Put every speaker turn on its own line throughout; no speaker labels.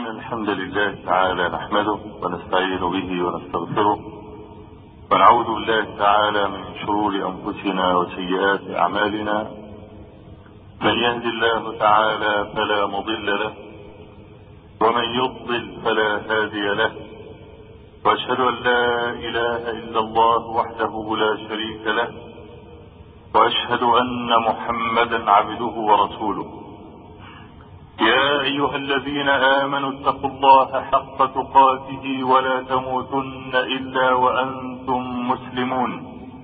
إن الحمد لله تعالى نحمده ونستعين به ونستغفره ونعوذ بالله تعالى من شرور أنفسنا وسيئات أعمالنا. من يهد الله تعالى فلا مضل له ومن يضلل فلا هادي له، وأشهد أن لا إله إلا الله وحده لا شريك له، وأشهد أن محمدا عبده ورسوله. يا أيها الذين آمنوا اتقوا الله حق تقاته ولا تموتن إلا وأنتم مسلمون.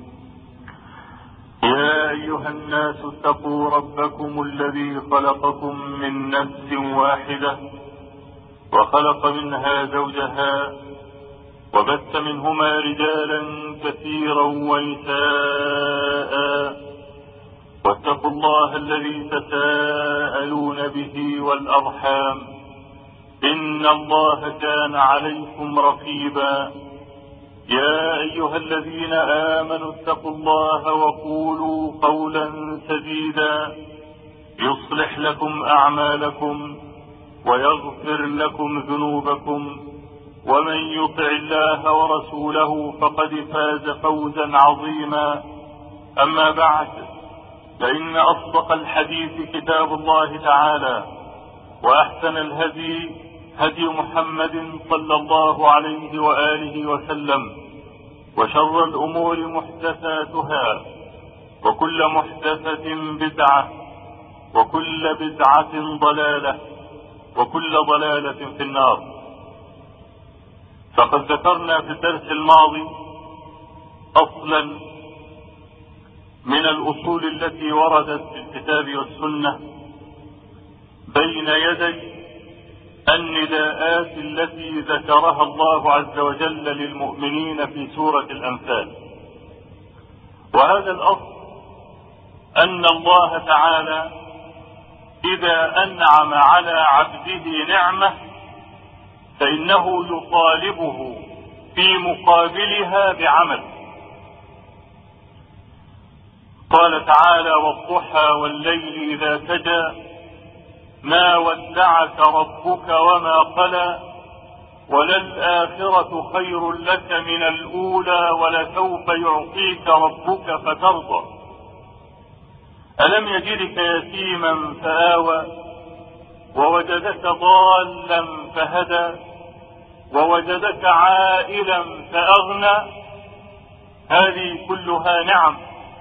يا أيها الناس اتقوا ربكم الذي خلقكم من نفس واحدة وخلق منها زوجها وبث منهما رجالا كثيرا ونساء، واتقوا الله الذي تساءلون به والأرحام إن الله كان عليكم رقيبا. يا أيها الذين آمنوا اتقوا الله وقولوا قولا سديدا يصلح لكم أعمالكم ويغفر لكم ذنوبكم، ومن يطع الله ورسوله فقد فاز فوزا عظيما. أما بعد، فإن أصدق الحديث كتاب الله تعالى، وأحسن الهدي هدي محمد صلى الله عليه وآله وسلم، وشر الأمور محدثاتها، وكل محدثة بدعة، وكل بدعة ضلالة، وكل ضلالة في النار. فقد ذكرنا في الدرس الماضي أصلا من الأصول التي وردت في الكتاب والسنة بين يدي النداءات التي ذكرها الله عز وجل للمؤمنين في سورة الأنفال. وهذا الأصل أن الله تعالى إذا أنعم على عبده نعمة فإنه يطالبه في مقابلها بعمل. قال تعالى: والضحى والليل إذا سجى ما ودعك ربك وما قلى وللآخرة خير لك من الأولى ولسوف يعطيك ربك فترضى. ألم يجدك يتيما فآوى ووجدك ضالا فهدى ووجدك عائلا فأغنى. هذه كلها نعم.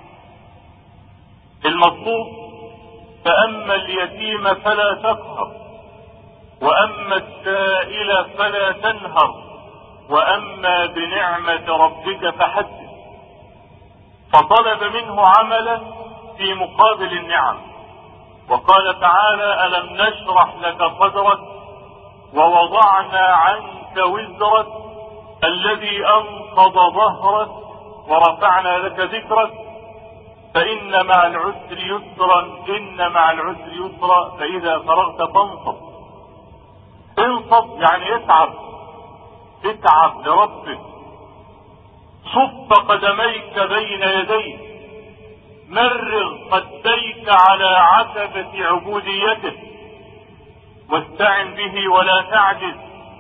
المطلوب: فأما اليتيم فلا تقهر، وأما السائل فلا تنهر، وأما بنعمة ربك فحدث. فطلب منه عملا في مقابل النعم. وقال تعالى: ألم نشرح لك صدرك ووضعنا عنك وزرك الذي أنقض ظهرك ورفعنا لك ذكرك فإن مع العسر يسرا إن مع العسر يسرا فإذا فرغت فانصب. انصب يعني اتعب لربك. صف قدميك بين يديه، مرغ قديك على عتبة عبوديته، واستعن به ولا تعجز.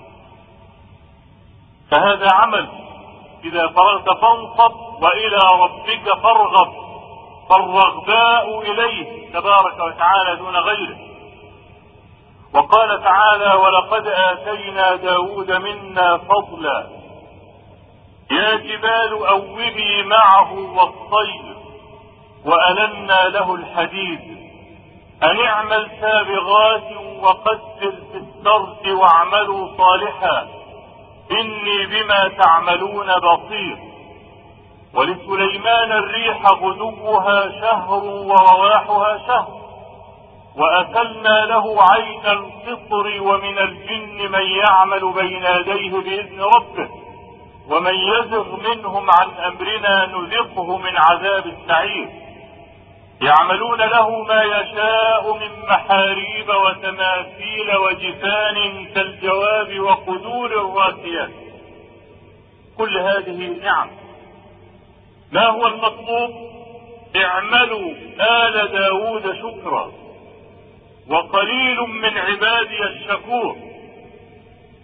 فهذا عمل. إذا فرغت فانصب وإلى ربك فارغب، فالرغباء إليه تبارك وتعالى دون غيره. وقال تعالى: ولقد آتينا داود منا فضلا يا جبال أوبي معه والطير وألنا له الحديد أن اعمل سابغات وقدر في السرد واعملوا صالحا إني بما تعملون بصير. ولسليمان الريح غدوها شهر ورواحها شهر وأكلنا له عين القطر ومن الجن من يعمل بين يديه بإذن ربه ومن يزغ منهم عن أمرنا نذقه من عذاب السعير. يعملون له ما يشاء من محاريب وتماثيل وجفان كالجواب وقدور الراسيات. كل هذه نعم. ما هو المطلوب؟ اعملوا آل داود شكرا وقليل من عبادي الشكور.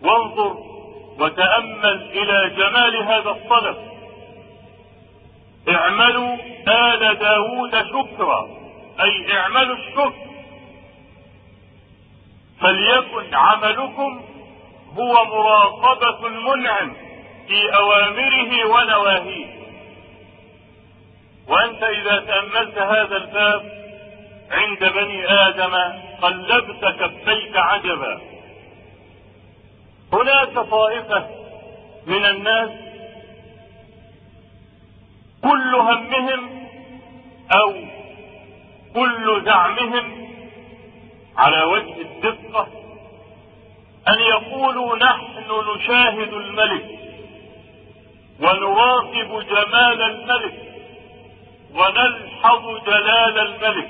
وانظر وتأمل إلى جمال هذا الطلب: اعملوا آل داود شكرا، أي اعملوا الشكر، فليكن عملكم هو مراقبة المنعم في أوامره ونواهيه. وأنت إذا تأملت هذا الباب عند بني آدم قلبت كفيك عجبا. هناك طائفة من الناس كل همهم أو كل زعمهم على وجه الدقة أن يقولوا نحن نشاهد الملك ونراقب جمال الملك ونلحظ جلال الملك،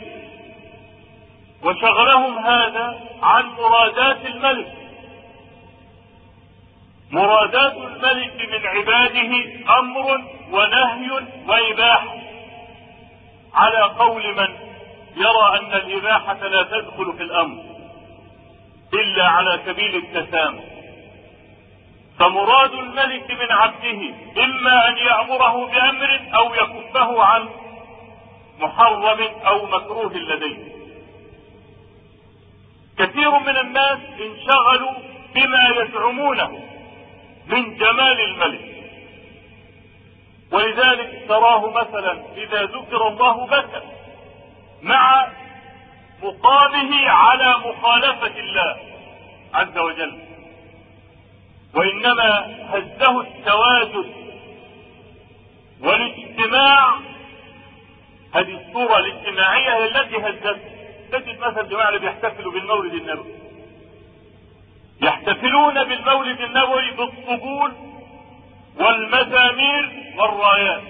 وشغلهم هذا عن مرادات الملك. مرادات الملك من عباده أمر ونهي وإباحة، على قول من يرى أن الإباحة لا تدخل في الأمر إلا على سبيل التسامح. فمراد الملك من عبده إما أن يأمره بأمر أو يكفه عن محرم أو مكروه لديه. كثير من الناس انشغلوا بما يزعمونه من جمال الملك، ولذلك تراه مثلا إذا ذكر الله بكى مع مقامه على مخالفة الله عز وجل، وإنما هزه التواجد والاجتماع. هذه الصورة الاجتماعية هي التي هزته. تجد مثلا جماعة اللي بيحتفلوا بالمولد النبوي، يحتفلون بالمولد النبوي بالطبول والمزامير والرايات،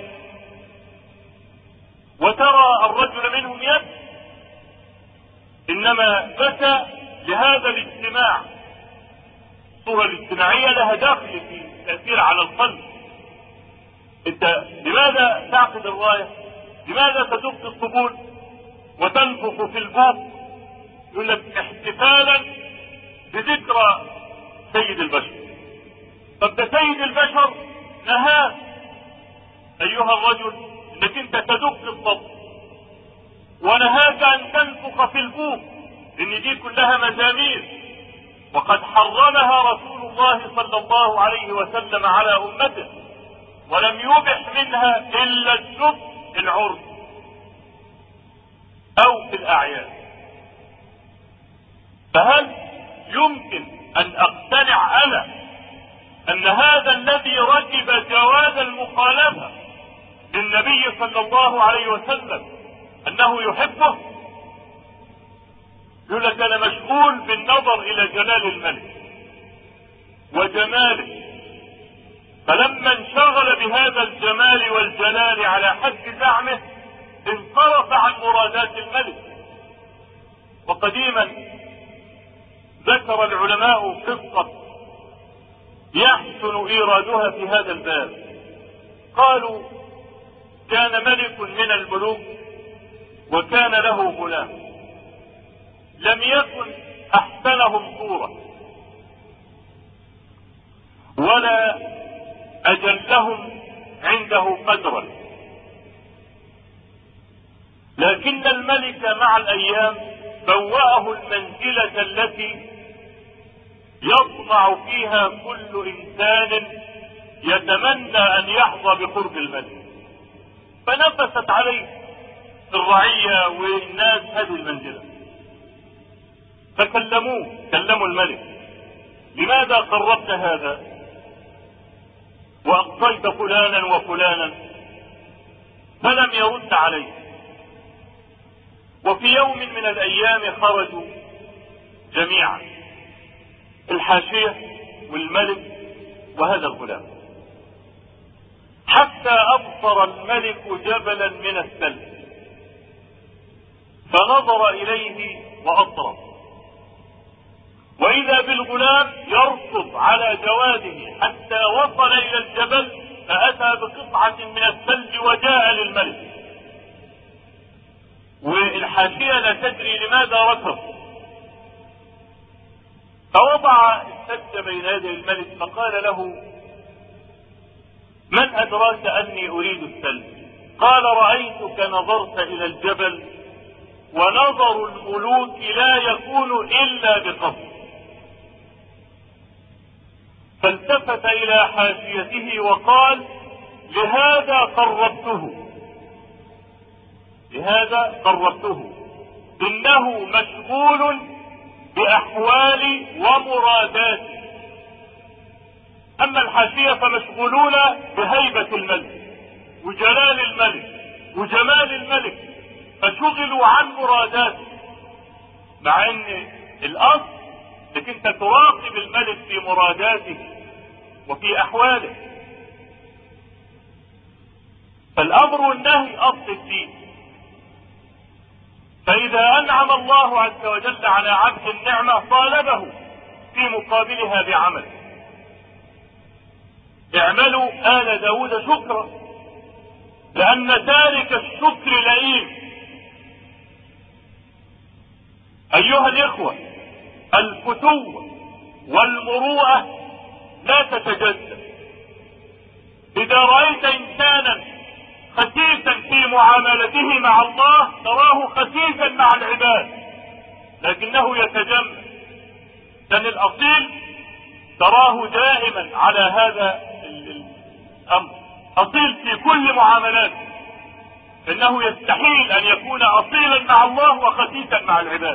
وترى الرجل منهم يبكي، إنما بكى لهذا الاجتماع. الصورة الاجتماعية لها داخل في تأثير على القلب. انت لماذا تعقد الراية؟ لماذا تدق الطبول وتنفخ في البوق؟ يقول لك احتفالا بذكرى سيد البشر. طب ده سيد البشر نهاك ايها الرجل انك انت تدق الطبل، ونهاك ان تنفخ في البوق، ان دي كلها مزامير، وقد حرمها رسول الله صلى الله عليه وسلم على امته، ولم يبح منها الا الشرب العرف او في الاعياد. فهل يمكن ان اقتنع انا ان هذا الذي ركب جواز المخالفة للنبي صلى الله عليه وسلم انه يحبه؟ يقول لك انا مشغول بالنظر الى جلال الملك وجماله، فلما انشغل بهذا الجمال والجلال على حد زعمه انصرف عن مرادات الملك. وقديما ذكر العلماء قصة يحسن ايرادها في هذا الباب. قالوا كان ملك من الملوك وكان له غلام لم يكن احسنهم صورة ولا اجلهم عنده قدرا، لكن الملك مع الايام بوأه المنزلة التي يطمع فيها كل انسان يتمنى ان يحظى بقرب الملك، فنفست عليه الرعية والناس هذه المنزلة، كلموا الملك: لماذا قربت هذا واقصيت فلانا وفلانا؟ فلم يرد عليه. وفي يوم من الايام خرجوا جميعا، الحاشية والملك وهذا الغلام، حتى ابصر الملك جبلا من الثلج، فنظر اليه واطرب، واذا بالغلام يركض على جواده حتى وصل الى الجبل، فاتى بقطعة من الثلج وجاء للملك. والحاشية لا تدري لماذا ركض، فوضع واحتج بين يدي الملك فقال له: من أدراك أني أريد السلم؟ قال: رأيتك نظرت إلى الجبل، ونظر الملوك لا يكون إلا بقصد. فالتفت إلى حاشيته وقال: لهذا قربته إنه مشغول بأحوالي ومراداتي، أما الحاشية فمشغولون بهيبة الملك وجلال الملك وجمال الملك، فشغلوا عن مراداته، مع ان الأصل انك انت تراقب الملك في مراداته وفي أحواله. فالأمر والنهي أصل الدين، فإذا أنعم الله عز وجل على عبد النعمة طالبه في مقابلها بعمل. اعملوا آل داود شكرا، لأن تارك الشكر لئيم. أيها الإخوة، الفتوة والمروءة لا تتجزأ. إذا رأيت إنسانا خسيسا في معاملته مع الله تراه خسيسا مع العباد، لكنه يتجمل. لأن الأصيل تراه دائما على هذا الأمر، أصيل في كل معاملاته، إنه يستحيل أن يكون أصيلا مع الله وخسيسا مع العباد.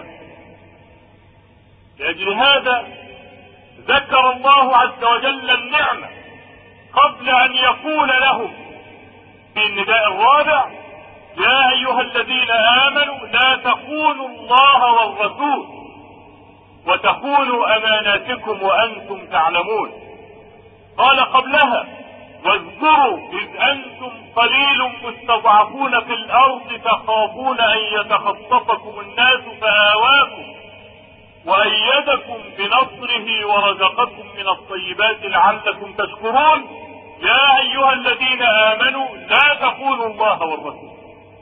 لأجل هذا ذكر الله عز وجل النعمة قبل أن يقول لهم في النداء الرابع: يا أيها الذين آمنوا لا تخونوا الله والرسول وتخونوا أماناتكم وأنتم تعلمون. قال قبلها: واذكروا إذ أنتم قليل مستضعفون في الأرض تخافون أن يتخطفكم الناس فآواكم وأيدكم بنصره ورزقكم من الطيبات لعلكم تشكرون. يا أيها الذين آمنوا لا تخونوا الله والرسول.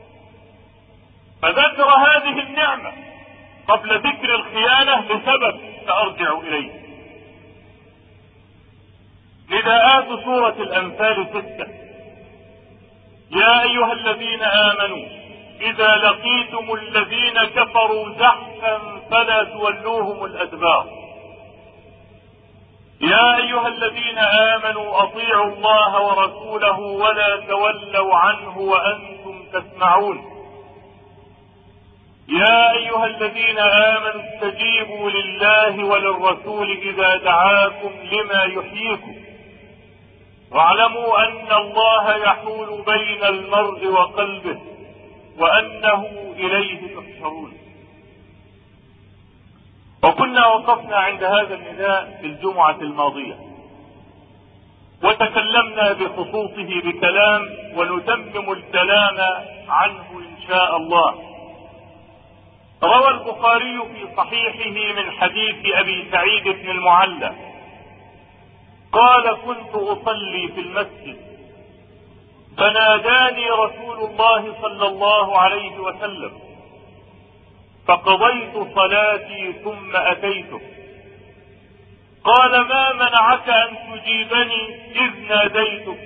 فذكر هذه النعمة قبل ذكر الخيانة لسبب سأرجع إليه. نداءات سورة الأنفال 6: يا أيها الذين آمنوا إذا لقيتم الذين كفروا زحفا فلا تولوهم الأدبار. يا أيها الذين آمنوا أطيعوا الله ورسوله ولا تولوا عنه وأنتم تسمعون. يا أيها الذين آمنوا استجيبوا لله وللرسول إذا دعاكم لما يحييكم واعلموا أن الله يحول بين المرء وقلبه وأنه إليه تحشرون. وكنا وقفنا عند هذا النداء في الجمعة الماضية وتكلمنا بخصوصه بكلام ونتمم الكلام عنه إن شاء الله. روى البخاري في صحيحه من حديث أبي سعيد بن المعلى قال: كنت أصلي في المسجد فناداني رسول الله صلى الله عليه وسلم فقضيت صلاتي ثم أتيته. قال: ما منعك أن تجيبني إذ ناديتك؟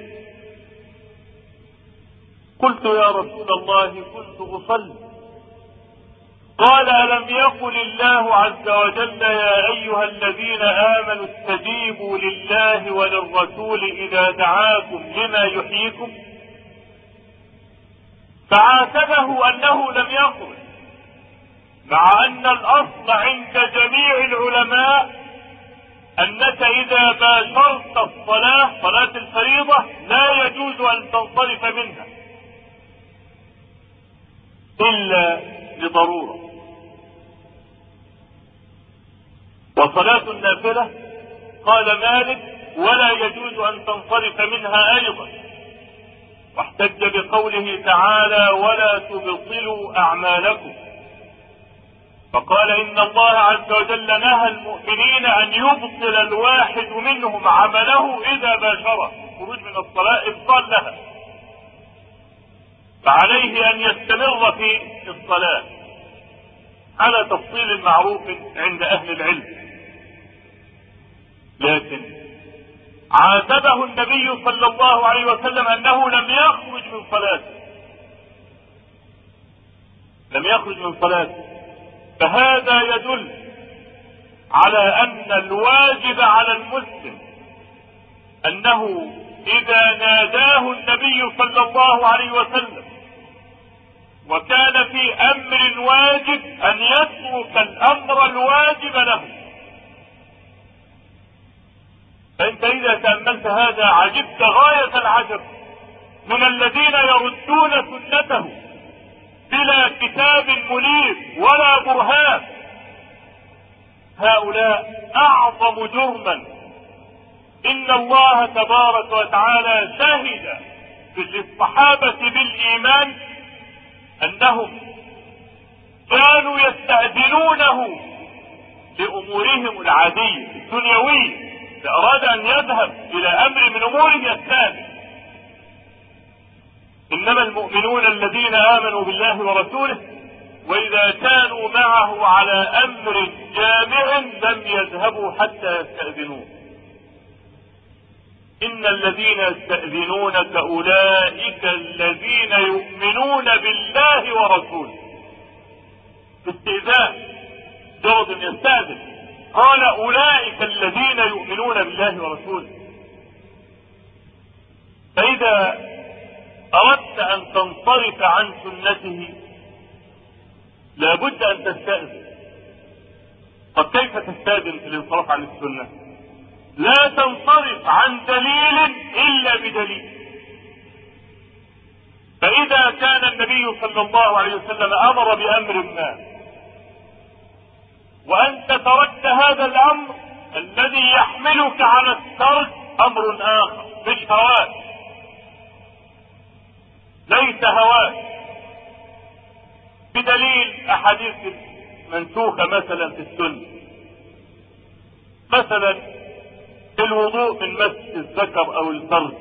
قلت: يا رسول الله كنت أصلي. قال: ألم يقل الله عز وجل: يا أيها الذين آمنوا استجيبوا لله وللرسول إذا دعاكم لما يحييكم؟ فعاتبه أنه لم يقل، مع أن الأصل عند جميع العلماء أنك إذا باشرت الصلاة، صلاة الفريضة، لا يجوز أن تنصرف منها إلا لضرورة. وصلاة النافلة قال مالك: ولا يجوز أن تنصرف منها أيضا، واحتج بقوله تعالى: ولا تبطلوا أعمالكم. فقال: إن الله عز وجل نهى المؤمنين أن يبطل الواحد منهم عمله إذا باشره، خروج من الصلاة إبطال لها، فعليه أن يستمر في الصلاة على تفصيل معروف عند أهل العلم. عاتبه النبي صلى الله عليه وسلم أنه لم يخرج من صلاته، لم يخرج من صلاته. فهذا يدل على أن الواجب على المسلم أنه إذا ناداه النبي صلى الله عليه وسلم وكان في أمر واجب أن يترك الأمر الواجب له. فأنت إذا تأملت هذا عجبت غاية العجب من الذين يردون سنته بلا كتاب منير ولا برهان. هؤلاء أعظم جرما. إن الله تبارك وتعالى شهد للصحابة بالإيمان أنهم كانوا يستأذنونه لأمورهم العادية الدنيوية. إذا أراد أن يذهب إلى أمر من أموره يستأذن. إنما المؤمنون الذين آمنوا بالله ورسوله وإذا كانوا معه على أمر جامع لم يذهبوا حتى يستأذنوه. إن الذين يستأذنونك أولئك الذين يؤمنون بالله ورسوله. استئذان جرد يستأذن. قال أولئك الذين يؤمنون بالله ورسوله. فإذا أردت أن تنصرف عن سنته لابد أن تستأذن. طب كيف تستأذن في الانصراف عن السنة؟ لا تنصرف عن دليل إلا بدليل. فإذا كان النبي صلى الله عليه وسلم أمر بأمر ما وأنت تركت هذا الأمر الذي يحملك على الترك أمر آخر مش هواك، ليس هواك، بدليل أحاديث منسوخة مثلا في السنة. مثلا الوضوء من مس الذكر أو الفرج.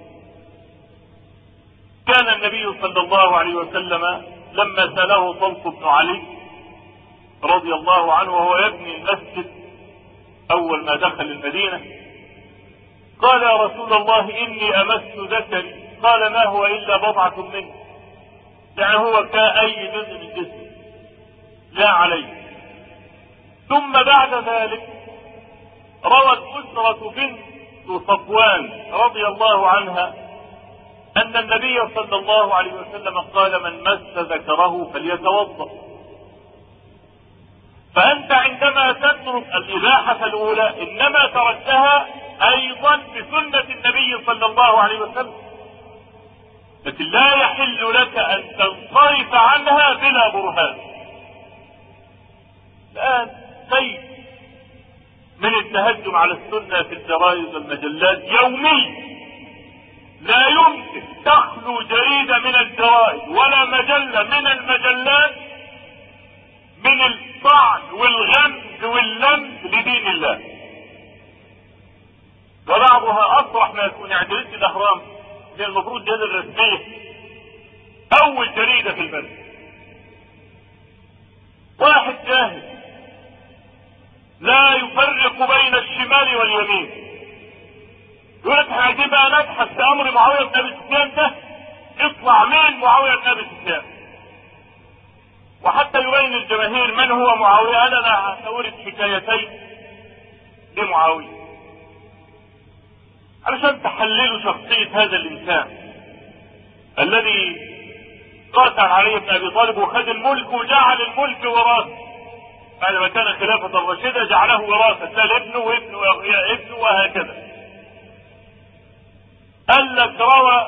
كان النبي صلى الله عليه وسلم لما سأله طلق بن علي رضي الله عنه وهو يبني المسجد أول ما دخل المدينة قال يا رسول الله إني أمست ذكري. قال ما هو إلا بضعة منه، يعني هو كأي جزء من جسمه لا عليه. ثم بعد ذلك روت أسرة بنت صفوان رضي الله عنها أن النبي صلى الله عليه وسلم قال من مس ذكره فليتوضأ. فأنت عندما تترك الإباحة الأولى إنما تركتها أيضا بسنة النبي صلى الله عليه وسلم، لكن لا يحل لك أن تنصرف عنها بلا برهان. الآن شيء من التهجم على السنة في الجرائد والمجلات يومي، لا يمكن تخلو جريدة من الجرائد ولا مجلة من المجلات من الطعن والغمز واللمز لدين الله. وبعضها أصرح ما يكون. يعني جريدة الأهرام هي المفروض جريدة الرسمية أول جريدة في البلد. واحد جاهل لا يفرق بين الشمال واليمين يقول لك احنا عايزين بقى نبحث في امر معاويه بن ابي سفيان ده، اطلع مين معاويه بن ابي سفيان، وحتى يبين الجماهير من هو معاويه. انا سأورد حكايتين لمعاويه علشان تحللوا شخصيه هذا الانسان الذي قاتل علي بن ابي طالب وخد الملك وجعل الملك وراثه بعد ما كان خلافة الراشدة، جعله وراثة سال ابنه وابنه ابنه وهكذا. قال لك روى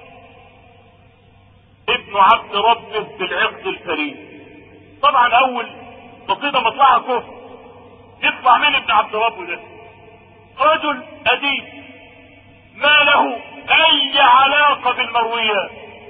ابن عبد ربه بالعقد الفريد. طبعا اول قصيدة مطلعها كفر، يطلع من ابن عبد ربه ده رجل اديب ما له اي علاقة بالمرويات،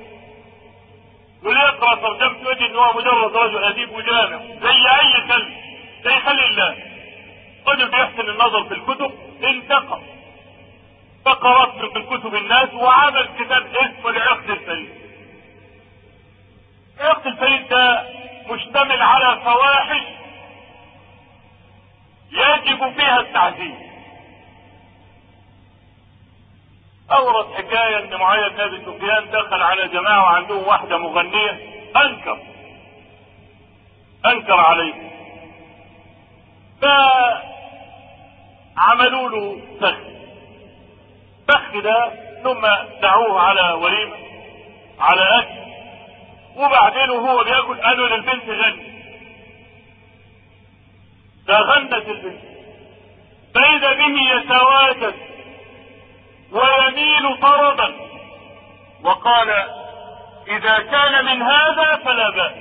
وليقرأ ترجمة وجه ان هو مجرد رجل اديب وجامع زي اي كلب زي خلي الله. رجل بيحسن النظر في الكتب، انتقى فقرات من كتب الناس وعمل كتاب اسمه العقد الفريد. العقد الفريد ده مشتمل على فواحش يجب فيها التعزيز. اورد حكايه ان معاويه بن ابي سفيان دخل على جماعه وعندهم واحده مغنيه، انكر عليه، فعملوا له فخ ده، ثم دعوه على وليمه على اكل، وبعدين وهو بياكل قالوا للبنت غني، فغنت البنت، فاذا به يتواجد ويميل طربا، وقال اذا كان من هذا فلا بأس.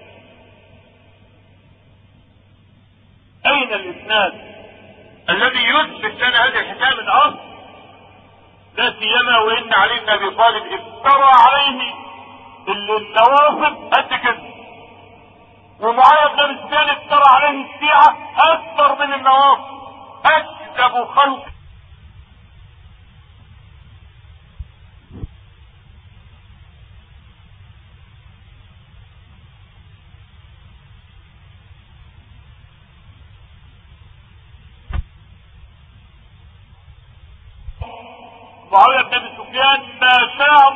اين الاسناد الذي يثبت لنا هذه الحكايه من اصل؟ لا سيما وان علي بن ابي طالب افترى عليه النوافل قد كده، ومعاويه بن ابي سفيان افترى عليه الشيعه اكثر من النوافل، اكذب خلق. معاويه بن ابي سفيان ما شاء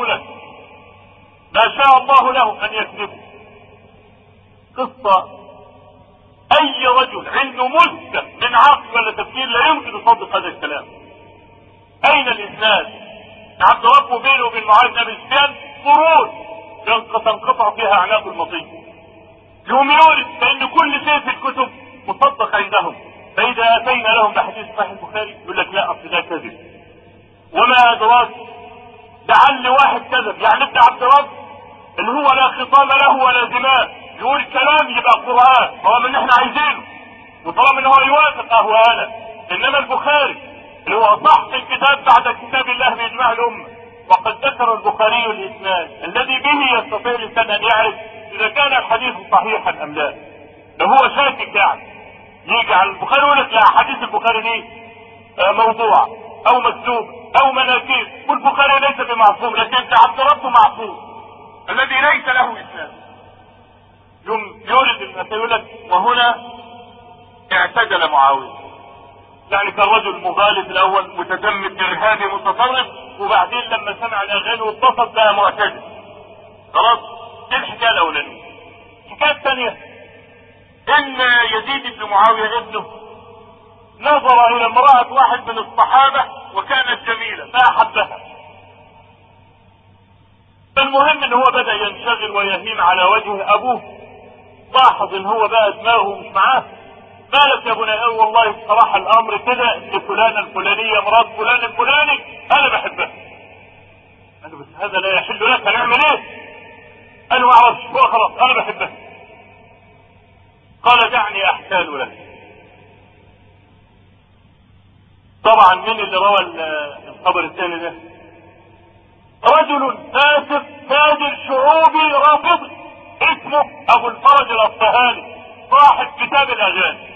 الله له ان يكذبه. قصه اي رجل عنده مزكى من عقل ولا تفكير لا يمكن يصدق هذا الكلام. اين الاسناد؟ عبد ربه بينه وبين معاويه بن ابي سفيان فروض تنقطع فيها اعناق المطيه، يوم يورث فان كل شيء في الكتب مصدق عندهم، فاذا اتينا لهم بحديث صحيح البخاري يقول لك لا اصل ده كذب، وما ادراك لعل واحد كذب، يعني ابن عبد رب اللي هو لا خصام له ولا دماء يقول كلام يبقى قرآن، هو من احنا عايزينه، وطالما ان هو يوافق اهو هذا. انما البخاري اللي هو اصح الكتاب بعد كتاب الله باجماع الامه، وقد ذكر البخاري الاسناد الذي به يستطيع الانسان ان يعرف اذا كان الحديث صحيحا ام لا. لو هو شاكك يعني يجي على البخاري يقول لك لا حديث البخاري دي موضوع او مكذوب او مناكير، والبخاري ليس بمعصوم، لكن عبد ربه معصوم الذي ليس له اسناد. يورد المسألة يقول لك وهنا اعتدل معاوية، يعني كان رجل مغالب الاول متزمت ارهابي متطرف، وبعدين لما سمع الاغاني واتصل بها معتدل. خلاص دي الحكايه الاولانيه. الحكايه الثانيه ان يزيد بن معاويه ابنه نظر الى امراه واحد من الصحابه وكانت جميله فاحبها. فالمهم ان هو بدا ينشغل ويهيم على وجه ابوه، لاحظ ان هو بقى دماغه مش معاه. مالك يا بني؟ والله بصراحه الامر كده ان فلانه الفلانيه مرات فلان الفلاني انا بحبها. قال بس هذا لا يحل لك، هنعمل ايه؟ انا ما اعرفش، هو خلاص انا بحبها. قال دعني احتال لك. طبعا مين اللي روى الخبر الثاني ده؟ رجل فاسق فاجر شعوبي رافضي اسمه ابو الفرج الاصفهاني صاحب كتاب الاغاني.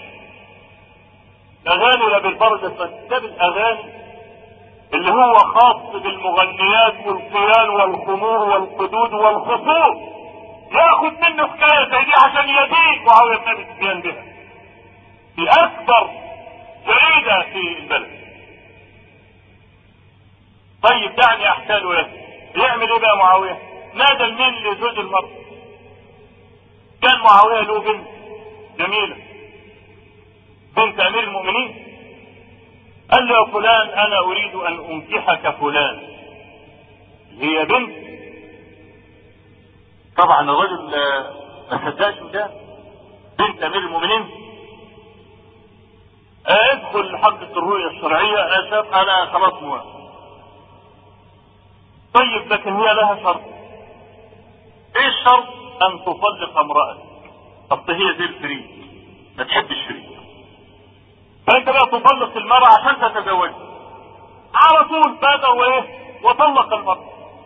اغاني لابي الفرج كتاب الاغاني اللي هو خاص بالمغنيات والقيان والخمور والقدود والخصوص، ياخد منه حكايه زي دي عشان يدين معاويه بن ابي سفيان بها في اكبر جريده في البلد. طيب دعني احتال لك. يعمل ايه بقى معاويه؟ نادى المين لزوج المرأة. كان معاويه له بنت جميله بنت امير المؤمنين، قال له يا فلان انا اريد ان انكحك فلان، هي بنت. طبعا الرجل ما صدقش ده، بنت امير المؤمنين. ادخل حلقة الرؤية الشرعية، انا شاف انا خلاص موافق. طيب لكن هي لها شرط. ايه الشرط؟ ان تطلق امرأتك. اصل هي زي الفريق ما تحبش الشريك، فانت بقى تطلق المرأة عشان تتزوجها. على طول بدأ ايه وطلق المرأة.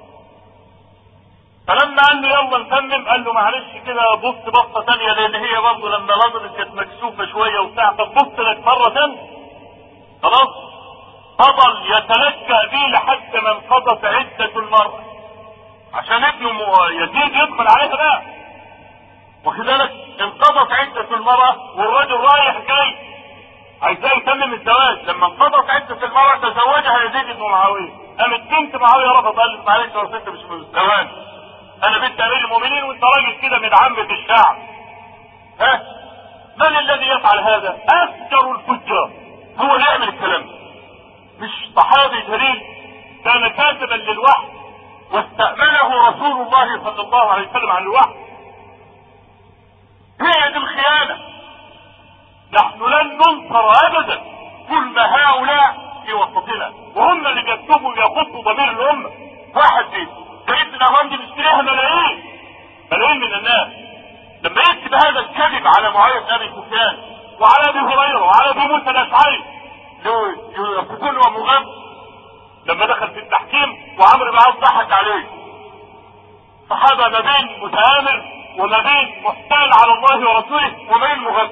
فلما قال له يلا نتمم قال له معلش كده بص بصة تانية، لان هي برضه لما نظرت كانت مكسوفة شوية وبتاع، فبص لك مرة تانية. خلاص فضل يتلكأ بيه لحد ما انقضت عدة المرأة عشان ابنه يزيد يدخل عليها بقى. واخد بالك؟ انقضت عدة المرأة والرجل رايح جاي عايزاه يتمم الزواج. لما انقضت عدة المرأة تزوجها يزيد بن معاوية. قامت بنت معاويه رفض، قالت معلش يا رسول انت مش مستواني، انا بنت امير المؤمنين وانت راجل كده من عامة الشعب. ها من الذي يفعل هذا؟ افجر الفجار هو اللي يعمل الكلام، مش صحابي جليل، كان كاتبا للوحي واستأمنه رسول الله صلى الله عليه وسلم عن الوحي. هي دي الخيانة. نحن لن ننصر ابدا كل ما هؤلاء في وسطنا، وهم اللي كتبوا يخصوا ضمير الامة. واحد دي سيدنا غاندي بيشتريها ملايين من الناس، لما يكتب هذا الكذب على معاوية بن ابي سفيان وعلى ابي هريره وعلى ابي موسى الاشعري يكون هو مغاب، لما دخل في التحكيم وعمرو بن العاص ضحك عليه. صحابه ما بين متآمر وما بين محتال على الله ورسوله وما بين مغاب.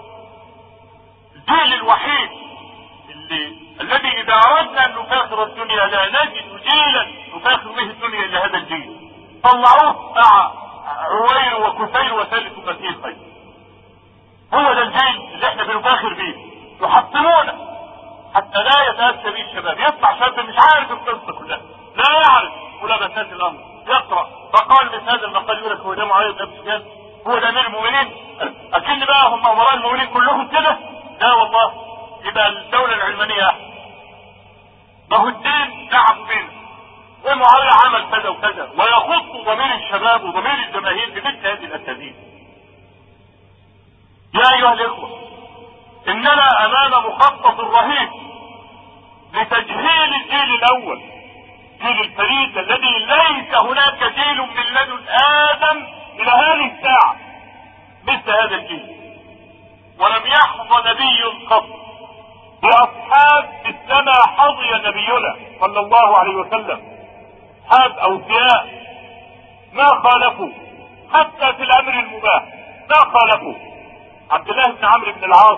الجيل الوحيد الذي اذا اردنا ان نفاخر الدنيا لا نجد جيلا نفاخر به الدنيا الا هذا الجيل. طلعوه مع عوير وكثير وثالث مسيح خير. هو ده الجيل اللي احنا بنفاخر به، يحطمونه حتى لا يتأسى به الشباب. يطلع شاب مش عارف القصة كلها، لا يعرف ملابسات الامر، يقرأ فقال من هذا المقال يقول لك هو ده معاوية بن ابي سفيان، هو ده امير المؤمنين، اكن بقى هم امراء المؤمنين كلهم كده. لا والله، يبقى الدولة العلمانية احسن. ما هو الدين لعب بينا، ومعاوية عمل كذا وكذا، ويخص ضمير الشباب وضمير الجماهير بمثل هذه الاساليب. يا ايها الاخوة، اننا امام مخطط رهيب لتجهيل الجيل الاول، جيل الفريد الذي ليس هناك جيل من لدن ادم الى هذه الساعة مثل هذا الجيل. ولم يحظى نبي قط باصحاب مثلما حظي نبينا صلى الله عليه وسلم. اصحاب اوفياء ما خالفوا حتى في الامر المباح، ما خالفوا. عبد الله بن عمرو بن العاص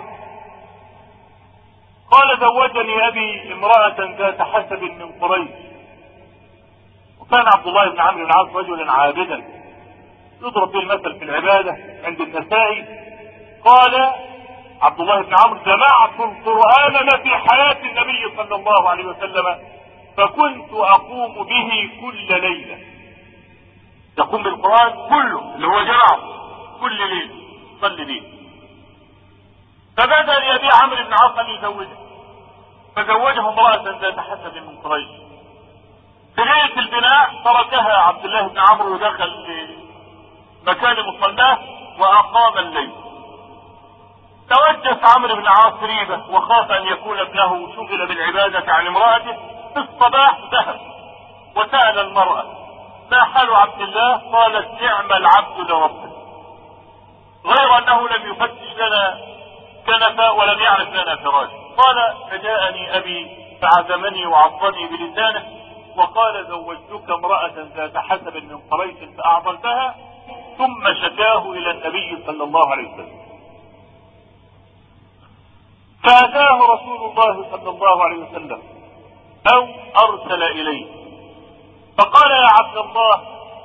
قال زوجني ابي امرأة ذات حسب من قريش. وكان عبد الله بن عمرو بن العاص رجلا عابدا يضرب به المثل في العبادة عند النسائي. قال عبد الله بن عمرو جمعت القرآن في حياة النبي صلى الله عليه وسلم فكنت اقوم به كل ليلة. يقوم بالقرآن كله اللي هو جمعه كل ليلة صلي به. فبدأ لأبي عمرو بن العاص أن يزوجه، فزوجه امرأة ذات حسب من قريش. في ليلة البناء تركها عبد الله بن عمرو ودخل في مكان مصلاه وأقام الليل. توجس عمرو بن العاص ريبة وخاف أن يكون ابنه شغل بالعبادة عن امرأته. في الصباح ذهب وسأل المرأة ما حال عبد الله؟ قالت نعم العبد لربه، غير أنه لم يفتش لنا كنفا ولم يعرف لنا فراش. قال فجاءني ابي فعزمني وعضني بلسانه وقال زوجتك امرأة ذات حسب من قريش فاعضلتها، ثم شكاه الى النبي صلى الله عليه وسلم. فاتاه رسول الله صلى الله عليه وسلم او ارسل اليه فقال يا عبد الله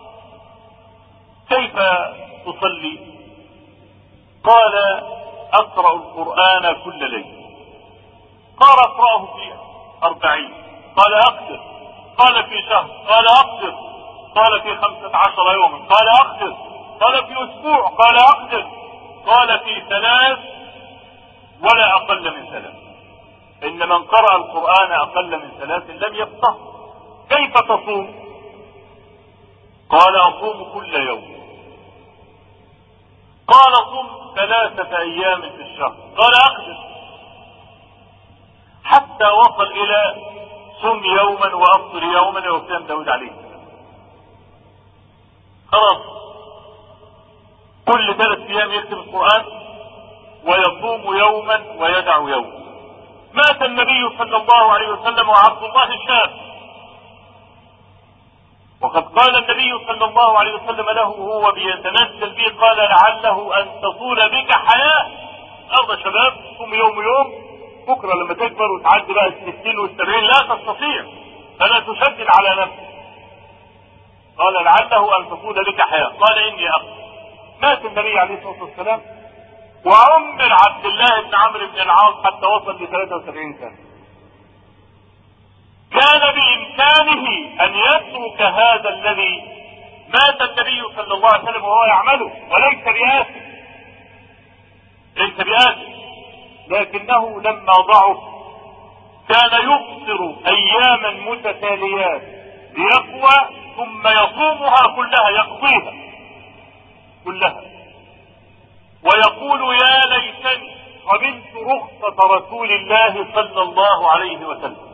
كيف تصلي؟ قال اقرأ القرآن كل ليلة. قال اقرأه في 40. قال اقدر. قال في شهر. قال اقدر. قال في 15 يوما. قال اقدر. قال في اسبوع. قال اقدر. قال في 3 ولا اقل من 3. ان من قرأ القرآن اقل من 3 لم يفقه. كيف تصوم؟ قال اصوم كل يوم. قال صم 3 ايام في الشهر. قال اقدر. حتى وصل الى صم يوما وافطر يوما وكان داود عليه. خلاص كل 3 ايام يكتب القرآن ويصوم يوما ويدع يوما. مات النبي صلى الله عليه وسلم وعبد الله شاب، وقد قال النبي صلى الله عليه وسلم له وهو بيتنزل به قال لعله ان تطول بك حياة. ارض شباب صوم يوم بكرة لما تكبر وتعدي بقى 60 و70 لا تستطيع، فلا تشدد على نفسك. قال لعله ان تطول بك حياة. قال اني اقصد. مات النبي عليه الصلاة والسلام وعمر عبد الله بن عمرو بن العاص حتى وصل ل 73 سنة. كان بامكانه ينبغي ان يترك هذا الذي مات النبي صلى الله عليه وسلم وهو يعمله، وليس بآثم، ليس بآثم، لكنه لما ضعف كان يقصر اياما متتاليات ليقوى، ثم يصومها كلها، يقضيها كلها، ويقول يا ليتني قبلت رخصة رسول الله صلى الله عليه وسلم.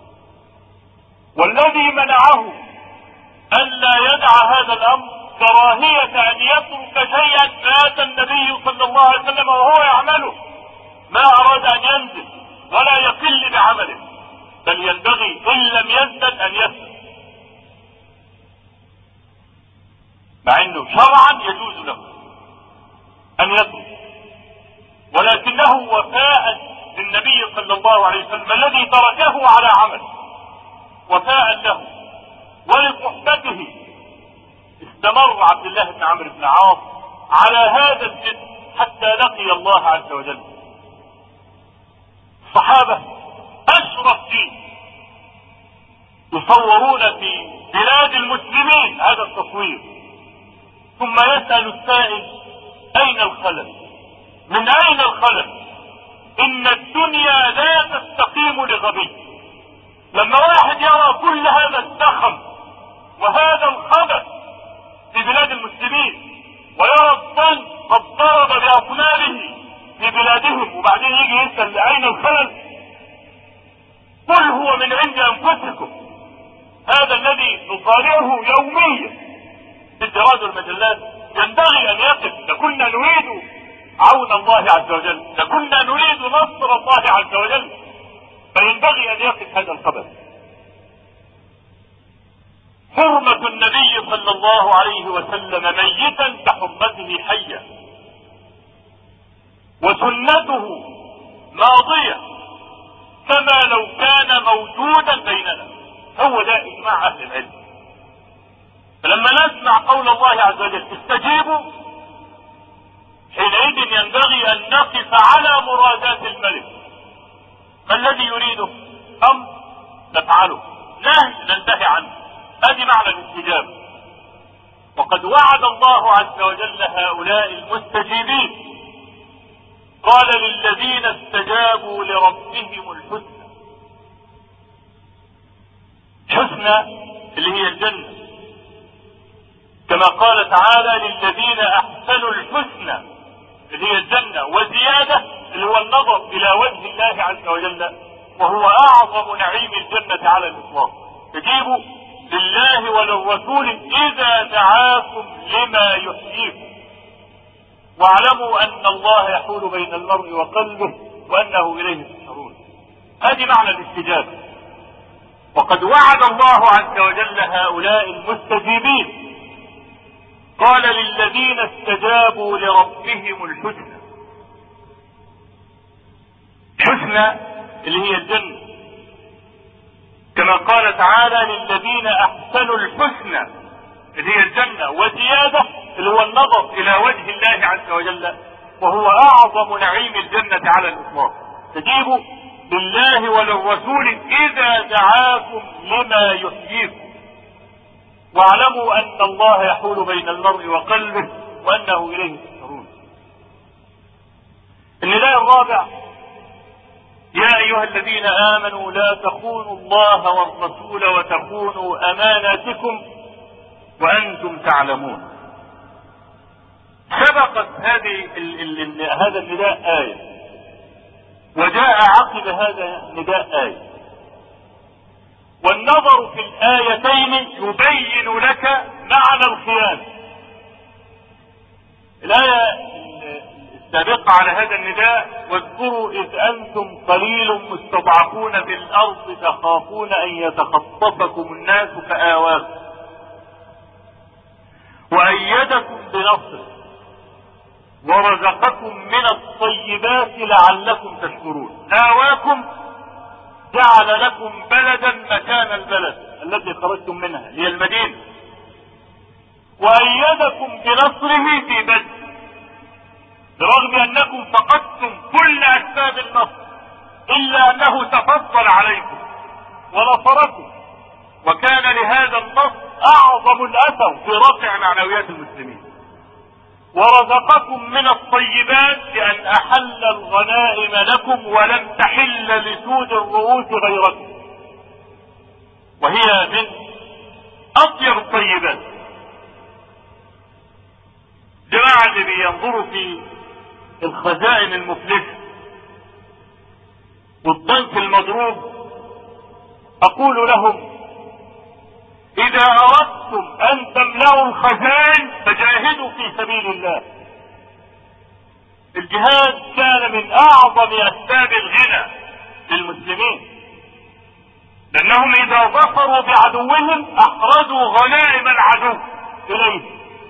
والذي منعه ألا يدع هذا الأمر كراهية أن يترك شيئا مات النبي صلى الله عليه وسلم وهو يعمله، ما أراد أن ينزل ولا يقل بعمله، بل ينبغي إن لم يزدد أن يزدد، مع أنه شرعا يجوز له أن يترك، ولكنه وفاء للنبي صلى الله عليه وسلم الذي تركه على عمل، وفاء له ولصحبته استمر عبد الله بن عمرو بن عاص على هذا الجد حتى لقي الله عز وجل. الصحابة أشرف دين يصورون في بلاد المسلمين هذا التصوير، ثم يسأل السائل أين الخلل؟ من أين الخلل؟ إن الدنيا لا تستقيم لغبي. لما واحد يرى كل هذا الزخم وهذا الخبث في بلاد المسلمين، ويرى الظن قد ضرب بأطنابه في بلادهم، وبعدين يجي يسأل أين الخلل؟ قل هو من عند أنفسكم. هذا الذي نطالعه يوميا في الجرائد والمجلات ينبغي أن يقف. لكنا نريد عون الله عز وجل، لكنا نريد نصر الله عز وجل، فينبغي أن يقف هذا الخبر. حرمة النبي صلى الله عليه وسلم ميتا كحرمته حيا، وسنته ماضية كما لو كان موجودا بيننا. هو ده إجماع أهل العلم. فلما نسمع قول الله عز وجل استجيبوا، حينئذ ينبغي أن نقف على مرادات الملك. ما الذي يريده؟ أمر نفعله، نهي ننتهي عنه. هذه معنى الاستجابة. وقد وعد الله عز وجل هؤلاء المستجيبين، قال للذين استجابوا لربهم الحسنى. حسنى اللي هي الجنة، كما قال تعالى للذين احسنوا الحسنى اللي هي الجنة، وزيادة اللي هو النظر الى وجه الله عز وجل، وهو اعظم نعيم الجنة على الاطلاق. استجيبوا لله وللرسول اذا دعاكم لما يحييكم، واعلموا ان الله يحول بين المرء وقلبه وانه اليه تحشرون. هذه معنى الاستجابة. وقد وعد الله عز وجل هؤلاء المستجيبين، قال للذين استجابوا لربهم الحسنى. حسنى اللي هي الجنة، كما قال تعالى للذين احسنوا الحسنى اللي هي الجنة، وزيادة اللي هو النظر الى وجه الله عز وجل، وهو اعظم نعيم الجنة على الاطلاق. استجيبوا لله وللرسول اذا دعاكم لما يحييكم، واعلموا ان الله يحول بين المرء وقلبه وانه اليه تحشرون. النداء الرابع: يا ايها الذين امنوا لا تخونوا الله والرسول وتخونوا اماناتكم وانتم تعلمون. سبقت هذا النداء آية، وجاء عقب هذا النداء آية، والنظر في الآيتين يبين لك معنى الخيانة. الآية السابقة على هذا النداء: واذكروا إذ أنتم قليل مستضعفون في الأرض تخافون أن يتخطفكم الناس فآواكم وأيدكم بنصره ورزقكم من الطيبات لعلكم تشكرون. آواكم جعل لكم بلدا مكان البلد الذي خرجتم منها هي المدينة، وأيدكم بنصره في بدر، برغم أنكم فقدتم كل أسباب النصر إلا أنه تفضل عليكم ونصركم، وكان اعظم الاثر في رفع معنويات المسلمين. ورزقكم من الطيبات بان احل الغنائم لكم ولم تحل لسود الرؤوس غيركم، وهي من اطيب الطيبات. جماعة اللي بينظروا في الخزائن المفلسة والضنك المضروب، اقول لهم اذا اردتم ان تملأوا الخزائن فجاهدوا في سبيل الله. الجهاد كان من اعظم اسباب الغنى للمسلمين، لانهم اذا ظفروا بعدوهم احرزوا غنائم العدو اليه،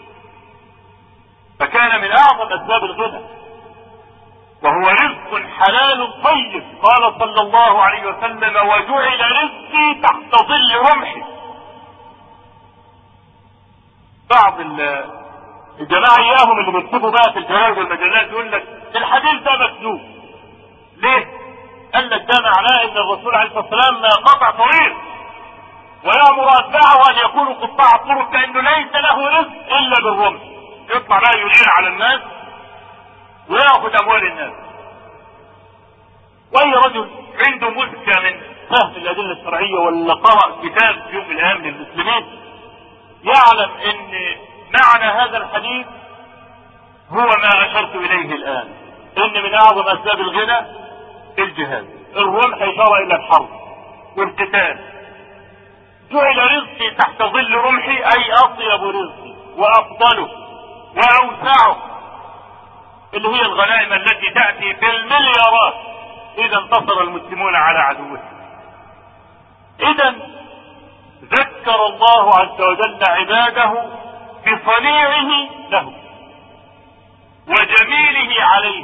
فكان من اعظم اسباب الغنى، وهو رزق حلال طيب. قال صلى الله عليه وسلم وجعل رزقي تحت ظل رمحي. بعض الجماعة اياهم اللي بيكتبوا بقى في الجرايد والمجلات يقول لك الحديث ده مكذوب. ليه؟ قال لك ده معناه ان الرسول عليه الصلاه والسلام قطع طريق ويامر اتباعه ان يكونوا قطاع الطرق، كانه ليس له رزق الا بالرمح. يطلع بقى يلين على الناس وياخذ اموال الناس. واي رجل عنده مسكه من فهم الادله الشرعيه ولا قرأ كتاب في يوم من الايام للمسلمين يعلم ان معنى هذا الحديث هو ما اشرت اليه الان، ان من اعظم اسباب الغنى الجهاد. الرمح اشار الى الحرب والقتال. جعل رزقي تحت ظل رمحي، اي اطيب رزقي وافضله واوسعه، اللي هي الغنائم التي تاتي بالمليارات اذا انتصر المسلمون على عدوهم. اذا ذكر الله عز وجل عباده بصنيعه له وجميله عليه.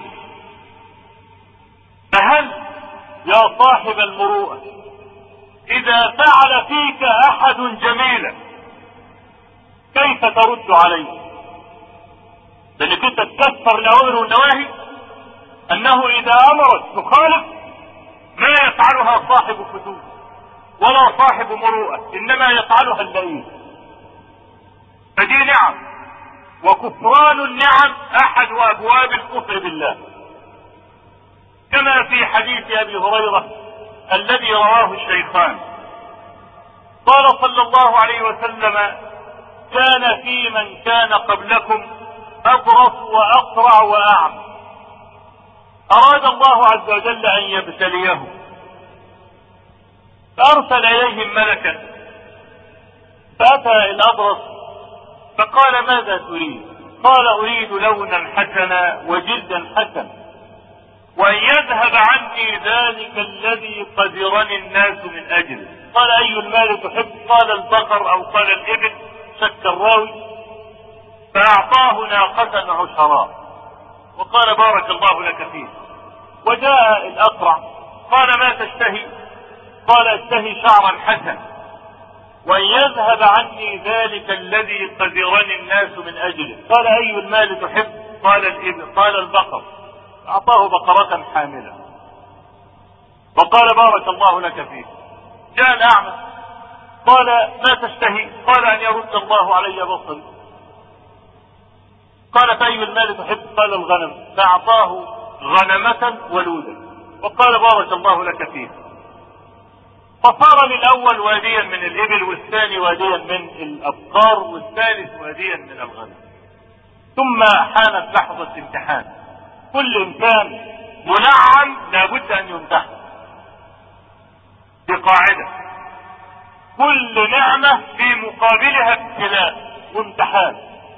فهل يا صاحب المروءة اذا فعل فيك احد جميلا كيف ترد عليه؟ لانك انت تكسر الاوامر والنواهي، انه اذا امرك تخالف ما يفعلها صاحب فتور ولا صاحب مروءة، انما يفعلها اللئيم. فدي نعم، وكفران النعم احد ابواب الكفر بالله، كما في حديث ابي هريرة الذي رواه الشيخان. قال صلى الله عليه وسلم كان في من كان قبلكم اضرس واقرع واعمى، اراد الله عز وجل ان يبتليهم فارسل اليهم ملكا، فاتى الابرص فقال ماذا تريد؟ قال اريد لونا حسنا وجلدا حسنا وان يذهب عني ذلك الذي قدرني الناس من اجله. قال اي المال تحب؟ قال البقر او قال الابل، شك الراوي. فاعطاه ناقة عشراء وقال بارك الله لك فيه. وجاء الاقرع قال ما تشتهي؟ قال اشتهي شعرا حسنا وان يذهب عني ذلك الذي قدرني الناس من اجله. قال اي المال تحب؟ قال الابل. قال البقر. اعطاه بقرة حاملة وقال بارك الله لك فيه. جاء الاعمى قال ما تشتهي؟ قال ان يرد الله علي بصري. قال فاي المال تحب؟ قال الغنم. فاعطاه غنمة ولودا وقال بارك الله لك فيه. فصار للاول واديا من الابل، والثاني واديا من الابقار، والثالث واديا من الغنم. ثم حانت لحظة امتحان. كل انسان منعم لابد ان يمتحن بقاعدة، كل نعمة في مقابلها ابتلاء وامتحان.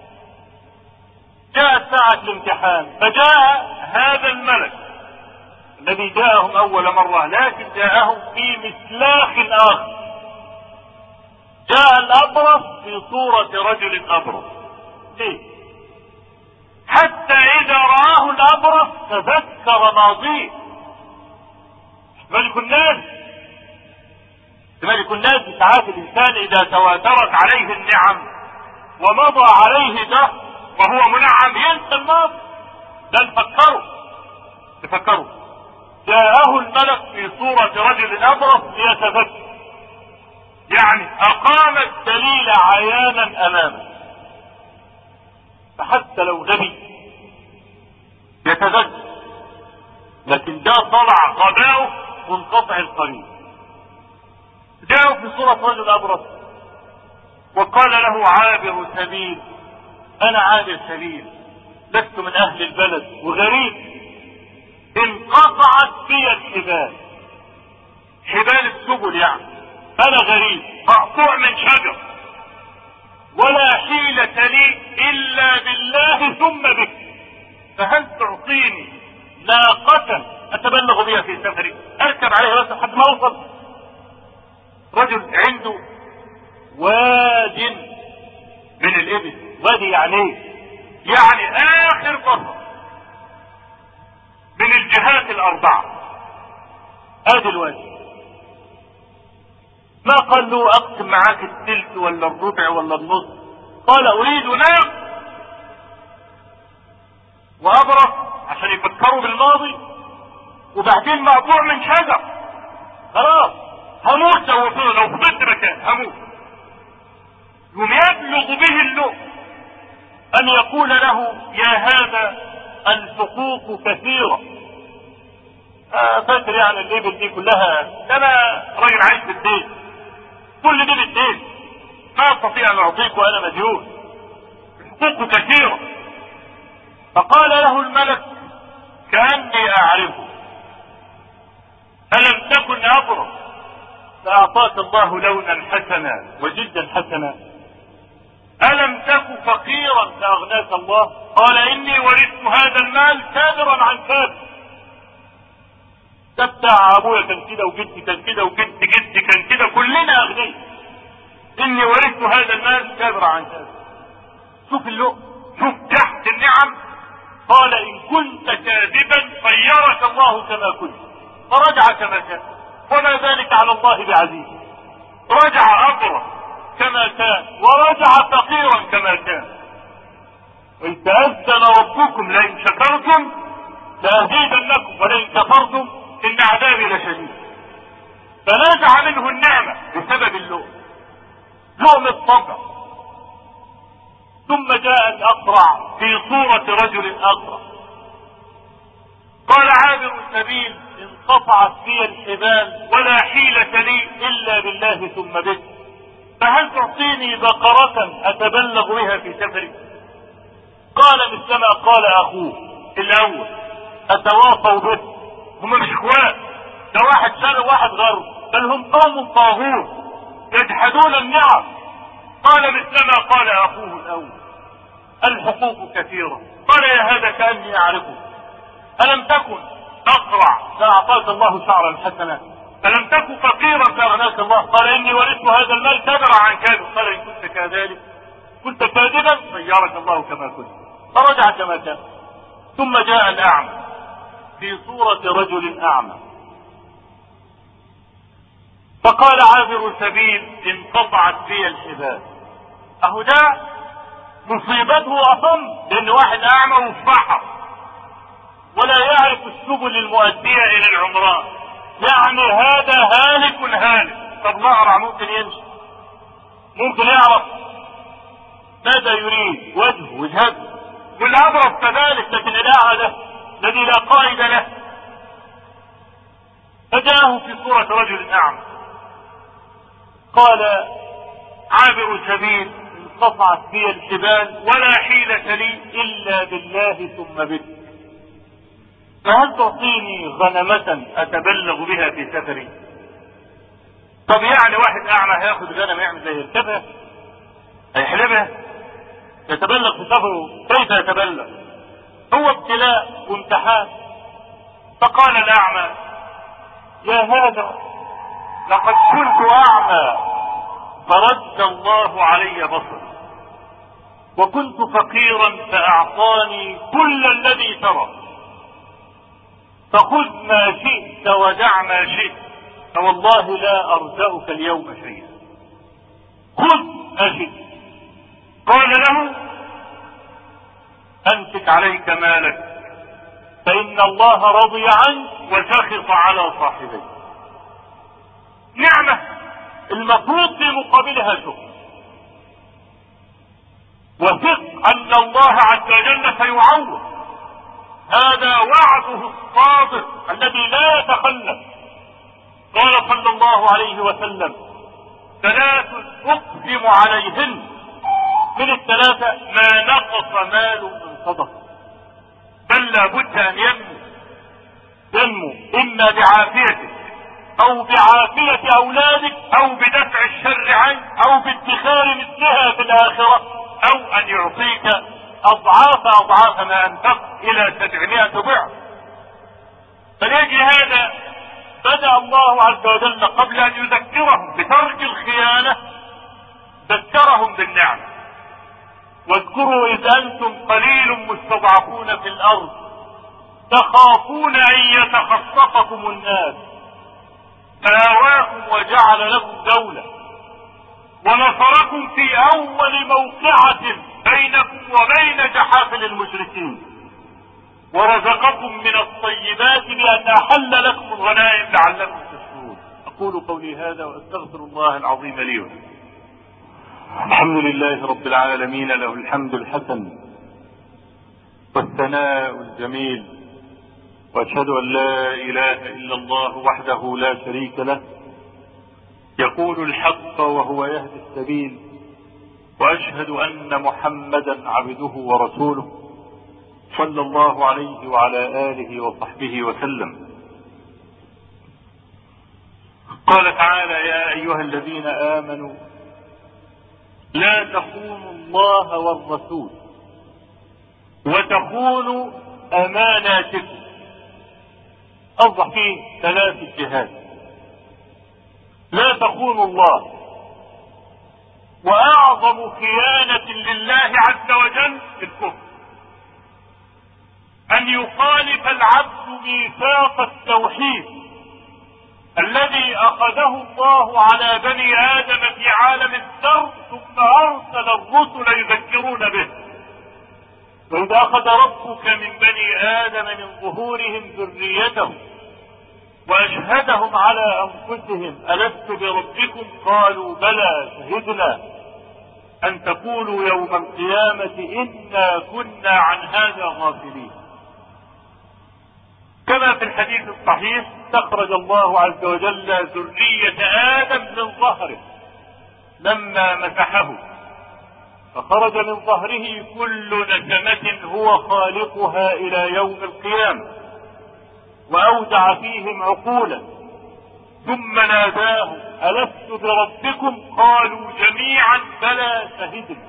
جاءت ساعة الامتحان فجاء هذا الملك الذي جاءهم اول مرة، لكن جاءهم في مسلاخ اخر. جاء الابرص في صورة رجل ابرص. ليه؟ حتى اذا رآه الابرص تذكر ماضيه. ملك الناس ساعات الانسان اذا تواترت عليه النعم ومضى عليه ده وهو منعم ينسى الماضي. ده تفكروا. جاءه الملك في صورة رجل ابرص ليتذكر يعني اقام الدليل عيانا امامه. فحتى لو غبي يتذكر، لكن ده طلع غباؤه منقطع القريب. جاءوا في صورة رجل ابرص وقال له عابر سبيل، انا عابر سبيل لست من اهل البلد وغريب، انقطعت بي الحبال، حبال السبل يعني، انا غريب مقطوع من شجر، ولا حيلة لي الا بالله ثم بك، فهل تعطيني ناقة اتبلغ بها في سفري، اركب عليها بس لحد ما اوصل. رجل عنده واد من الابل، وادي يعني اخر بصر من الجهات الاربعة، ادي الوادي. ما قال له اقسم معاك الثلث ولا الربع ولا النص، قال اريد ناق وابرص عشان يفكروا بالماضي، وبعدين مقطوع من شجر، خلاص هموت لو فضلت مكان هموت. يوم يبلغ به اللؤم ان يقول له يا هذا الحقوق كثيرة. فاكر يعني الابل دي كلها، انا راجل عايش بالدين، كل دي بالدين، ما استطيع ان اعطيك وانا مديون، الحقوق كثيرة. فقال له الملك كأني اعرفه، الم تكن ابرص فاعطاك الله لونا حسنا وجدا حسنا، الم تك فقيرا فاغناك الله، قال اني ورثت هذا المال كابرا عن كابر، ده بتاع ابويا كان كده وجدي كان كده وجد جدي كان كده، كلنا اغنياء، اني ورثت هذا المال كابرا عن كابر. شوف اللؤم، شوف تحت النعم. قال ان كنت كاذبا خيرك الله كما كنت، فرجع كما كان، وما ذلك على الله بعزيز. رجع ابرص كما كان ورجع فقيرا كما كان. وإذ تأذن ربكم لئن شكرتم لأزيدنكم ولئن كفرتم إن عذابي لشديد. فنزع منه النعمة بسبب اللؤم، لؤم الطبع. ثم جاء الأقرع في صورة رجل أقرع، قال عابر السبيل انقطعت بي الحبال ولا حيلة لي إلا بالله ثم بك، فهل تعطيني بقرة اتبلغ بها في سفري؟ قال مثلما قال اخوه الاول، اتواصوا به، هم مش اخوات، ده واحد شرق واحد غرب، بل هم قوم طاغوت يجحدون النعم. قال مثلما قال اخوه الاول، الحقوق كثيرة. قال يا هذا كأني اعرفه، الم تكن اقرع فاعطاك الله شعرا حسنا، فلم تكن فقيرا فاغناك الله، قال اني ورثت هذا المال كابرا عن كابر، قال ان كنت كذلك كنت كاذبا خيرك الله كما كنت، فرجع كما كان. ثم جاء الاعمى في صورة رجل اعمى، فقال عابر سبيل انقطعت بي الحبال. اهو ده مصيبته اصم، لان واحد اعمى وفحر ولا يعرف السبل المؤدية الى العمران، يعني هذا هالك. طب الاقرع ممكن يمشي، ممكن يعرف ماذا يريد، وجهته، والابرص كذلك، لكن الاعمى ده الذي لا قائد له. فجاءه في صورة رجل اعمى، قال عابر سبيل انقطعت بي الحبال ولا حيلة لي الا بالله ثم بك، فهل تعطيني غنمة اتبلغ بها في سفري؟ طب يعني واحد اعمى هياخد غنم يعمل زي يركبها؟ هيحلبها؟ يتبلغ في سفره؟ كيف يتبلغ؟ هو ابتلاء وامتحان. فقال الاعمى يا هذا لقد كنت اعمى فرد الله علي بصري، وكنت فقيرا فاعطاني كل الذي ترى، فخذ ما شئت ودع ما شئت، فوالله لا ارجأك اليوم شيئا، خذ ما شئت. قال له امسك عليك مالك فان الله رضي عنك وسخط على صاحبيه. نعمة المفروض في مقابلها شكر، وثق ان الله عز وجل سيعوض. هذا وعده الصادق الذي لا يتخلف. قال صلى الله عليه وسلم: ثلاث اقسم عليهن، من الثلاثة ما نقص مال من صدقة، بل لابد ان ينمو اما بعافيتك او بعافية اولادك او بدفع الشر عنك او بادخار مثلها في الاخرة، او ان يعطيك اضعاف ما انفقت الى 700 ضعف. فلأجل هذا بدأ الله عز وجل قبل ان يذكرهم بترك الخيانة ذكرهم بالنعمة. واذكروا اذ انتم قليل مستضعفون في الارض تخافون ان يتخطفكم الناس فآواكم وجعل لكم دولة ونصركم في اول موقعة بينكم وبين جحافل المشركين ورزقكم من الطيبات بأن أحل لكم الغنائم لعلكم تشكرون. أقول قولي هذا وأستغفر الله العظيم لي ولكم. الحمد لله رب العالمين، له الحمد الحسن والثناء الجميل، وأشهد أن لا إله إلا الله وحده لا شريك له يقول الحق وهو يهدي السبيل، وأشهد أن محمدا عبده ورسوله صلى الله عليه وعلى آله وصحبه وسلم. قال تعالى: يا أيها الذين آمنوا لا تخونوا الله والرسول وتخونوا أماناتكم. أوضح فيه 3 جهات. لا تخونوا الله، وأعظم خيانة لله عز وجل في الكفر أن يخالف العبد ميثاق التوحيد الذي أخذه الله على بني آدم في عالم الذر، ثم أرسل الرسل يذكرون به. وإذا أخذ ربك من بني آدم من ظهورهم ذريتهم وأشهدهم على أنفسهم ألست بربكم قالوا بلى شهدنا أن تقولوا يوم القيامة إنا كنا عن هذا غافلين. كما في الحديث الصحيح استخرج الله عز وجل ذرية آدم من ظهره لما مسحه، فخرج من ظهره كل نسمة هو خالقها إلى يوم القيامة، وأودع فيهم عقولا، ثم ناداهم ألست بربكم قالوا جميعا بلى شهدنا،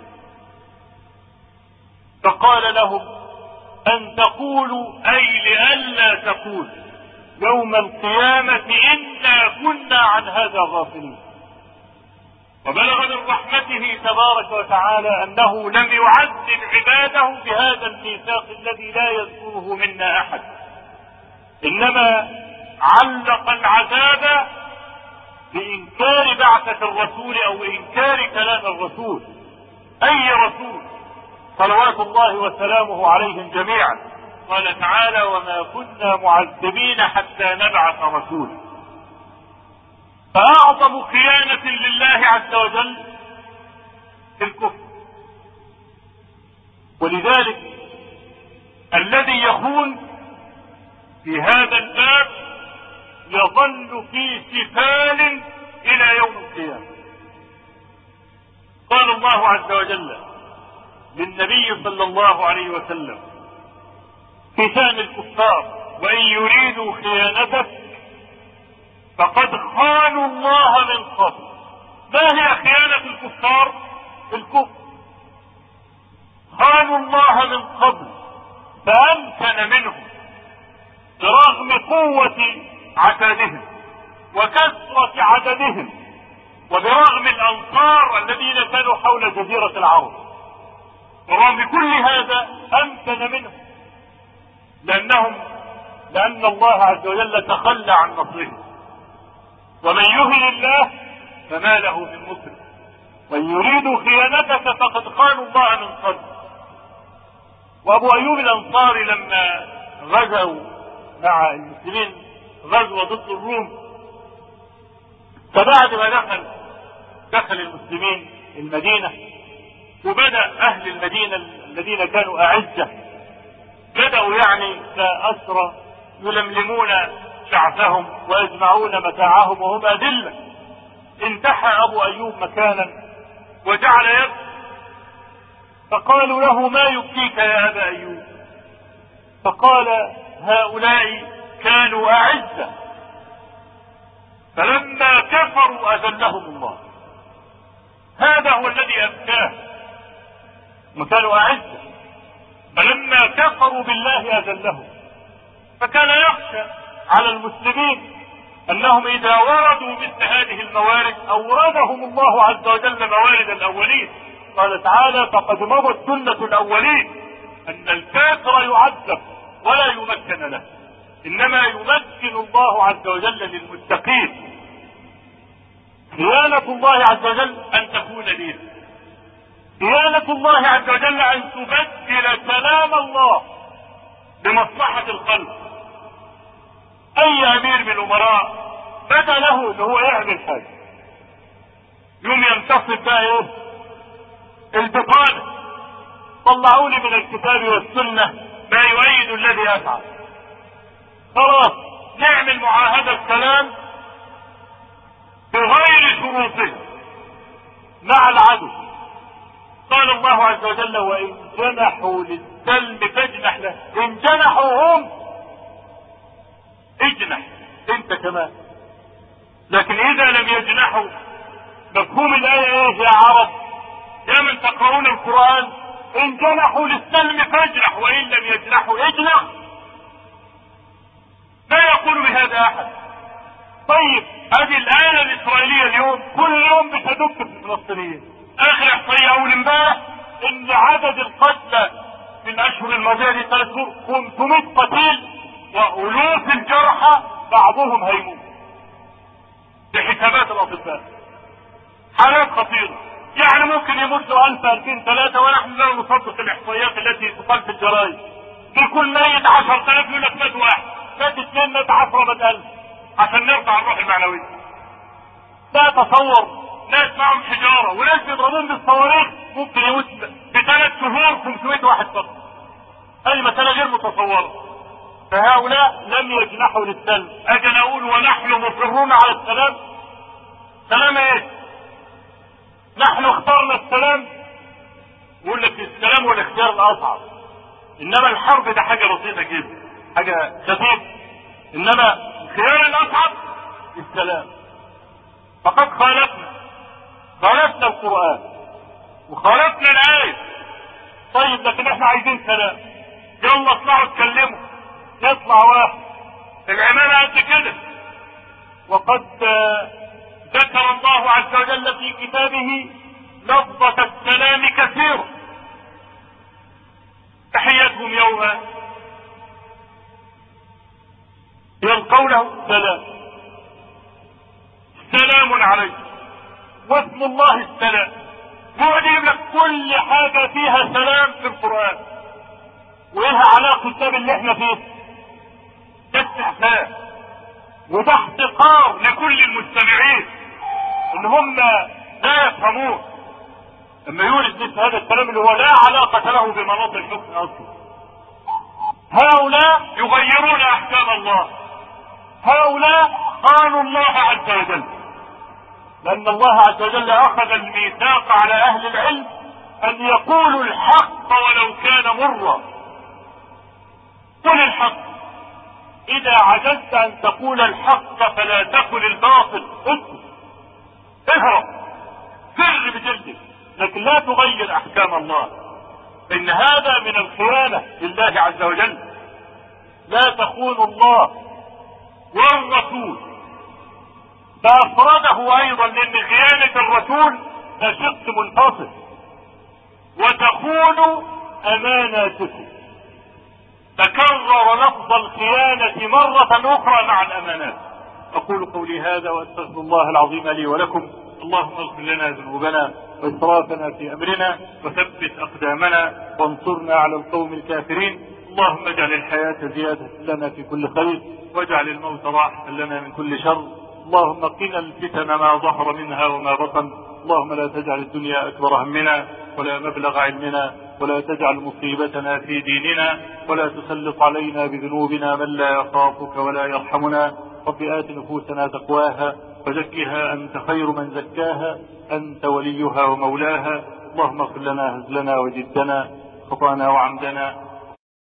فقال لهم أن تقولوا أي لئلا تقولوا يوم القيامة إنا كنا عن هذا غافلين. وبلغ من رحمته تبارك وتعالى أنه لم يعذب عباده بهذا الميثاق الذي لا يذكره منا أحد، إنما علق العذاب بإنكار بعثة الرسول أو إنكار كلام الرسول. أي رسول صلوات الله وسلامه عليهم جميعا. قال تعالى: وما كنا معذبين حتى نبعث رسولا. فأعظم خيانة لله عز وجل في الكفر. ولذلك الذي يخون في هذا الباب يظل في سفال إلى يوم القيامة. قال الله عز وجل للنبي صلى الله عليه وسلم في شأن الكفار: وإن يريدوا خيانتك فقد خانوا الله من قبل. ما هي خيانة الكفار؟ الكفر. خانوا الله من قبل فأمكن منهم برغم قوة عتادهم وكثرة عددهم وبرغم الأنصار الذين كانوا حول جزيرة العرب، ورغم كل هذا أمكن منهم لأن الله عز وجل تخلى عن نصرهم. ومن يهن الله فما له من مكرم، وإن يريدوا خيانتك فقد خانوا الله من قبل. وأبو أيوب الأنصاري لما غزوا مع المسلمين غزوة ضد الروم، فبعد ما دخل
دخل المسلمين المدينة، وبدأ أهل المدينة الذين كانوا أعزة بدأوا يعني كأسرى يلملمون شعثهم ويجمعون متاعهم وهم أذلة. انتحى أبو أيوب مكانا وجعل يبكي، فقالوا له: ما يبكيك يا أبا أيوب؟ فقال: هؤلاء كانوا أعزة فلما كفروا أذلهم الله. هذا هو الذي أبكاه، كانوا أعزة فلما كفروا بالله أذلهم. فكان يخشى على المسلمين أنهم إذا وردوا مثل هذه الموارد أوردهم الله عز وجل موارد الأولين. قال تعالى: فقد مضت سنة الأولين أن الكافر يعذب ولا يمكن له، إنما يمكن الله عز وجل للمتقين. خيانة الله عز وجل أن تكون دين، خيانة الله عز وجل أن تبدل كلام الله بمصلحة الخلق. أي أمير من الأمراء بدا له إنه هو يعمل حاجة يوم ينتصب بقى إيه؟ البطانة. طلعوا لي من الكتاب والسنة ما يؤيد الذي أفعل. خلاص نعمل معاهدة سلام بغير شروطه مع العدو. قال الله عز وجل: وإن جنحوا للسلم فاجنح له. إن جنحوا هم اجنح انت كمان، لكن إذا لم يجنحوا مفهوم الآية ايه يا عرب يا من تقرؤون القرآن؟ إن جنحوا للسلم فاجنح وإن لم يجنحوا اجنح. لا يقول بهذا أحد. طيب هذه الآلة الإسرائيلية اليوم كل يوم بتدك في الفلسطينيين. آخر إحصائية أول امبارح إن عدد القتلى في الأشهر الماضية دي 3 شهور 500 قتيل وألوف الجرحى بعضهم هيموت بحسابات الأطباء. حالات خطيرة، يعني ممكن يموت له 1000 2000 3 ونحن لا نصدق الإحصائيات التي تقال في الجرائد. في كل ميت 10,000 يقول لك مات 1، مات 2، مات 10، مات 1000 عشان نرفع الروح المعنوية. لا تصور ناس معهم حجارة وناس بيضربون بالصواريخ ممكن يموت ب3 شهور 500 واحد فقط. هذه مسألة غير متصورة. فهؤلاء لم يجنحوا للسلم. أجل أقول ونحن مصرون على السلام؟ سلام ايه؟ نحن اخترنا السلام. يقول لك السلام هو الاختيار الأصعب، إنما الحرب ده حاجة بسيطة جدا، حاجة خفيفة، إنما الخيار الأصعب السلام. فقد خالفنا القرآن وخالفنا الآية. طيب لكن احنا عايزين سلام. يلا اطلعوا اتكلموا. يطلع واحد العمامة قد كده. وقد ذكر الله عز وجل في كتابه لفظة السلام كثيرا. تحيتهم يوم يلقونه سلام، سلام عليكم، واسم الله السلام. يقعد يجيب لك كل حاجة فيها سلام في القرآن، وإلها علاقة الكتاب اللي احنا فيه. ده استحسان وده احتقار لكل المستمعين ان هم لا يفهمون لما يورد مثل هذا الكلام اللي هو لا علاقة له بمناط الحكم اصلا. هؤلاء يغيرون احكام الله، هؤلاء قالوا الله عز وجل، لأن الله عز وجل أخذ الميثاق على أهل العلم أن يقولوا الحق ولو كان مرا. قل الحق، إذا عجزت أن تقول الحق فلا تقل الباطل. اهرب فر بجلدك، لكن لا تغير أحكام الله، إن هذا من الخيانة لله عز وجل. لا تخونوا الله والرسول. فأفرده أيضا لأن خيانة الرسول ده شق منفصل. وتخونوا أماناتكم، تكرر لفظ الخيانة مرة أخرى مع الأمانات. أقول قولي هذا وأستغفر الله العظيم لي ولكم. اللهم اغفر لنا ذنوبنا وإسرافنا في أمرنا وثبت أقدامنا وانصرنا على القوم الكافرين. اللهم اجعل الحياة زيادة لنا في كل خير واجعل الموت راحة لنا من كل شر. اللهم قنا الفتن ما ظهر منها وما بطن. اللهم لا تجعل الدنيا أكبر همنا ولا مبلغ علمنا، ولا تجعل مصيبتنا في ديننا، ولا تسلط علينا بذنوبنا من لا يخافك ولا يرحمنا. رب آت نفوسنا تقواها وزكها أنت خير من زكاها، أنت وليها ومولاها. اللهم اغفر لنا هزلنا وجدنا، خطانا وعمدنا،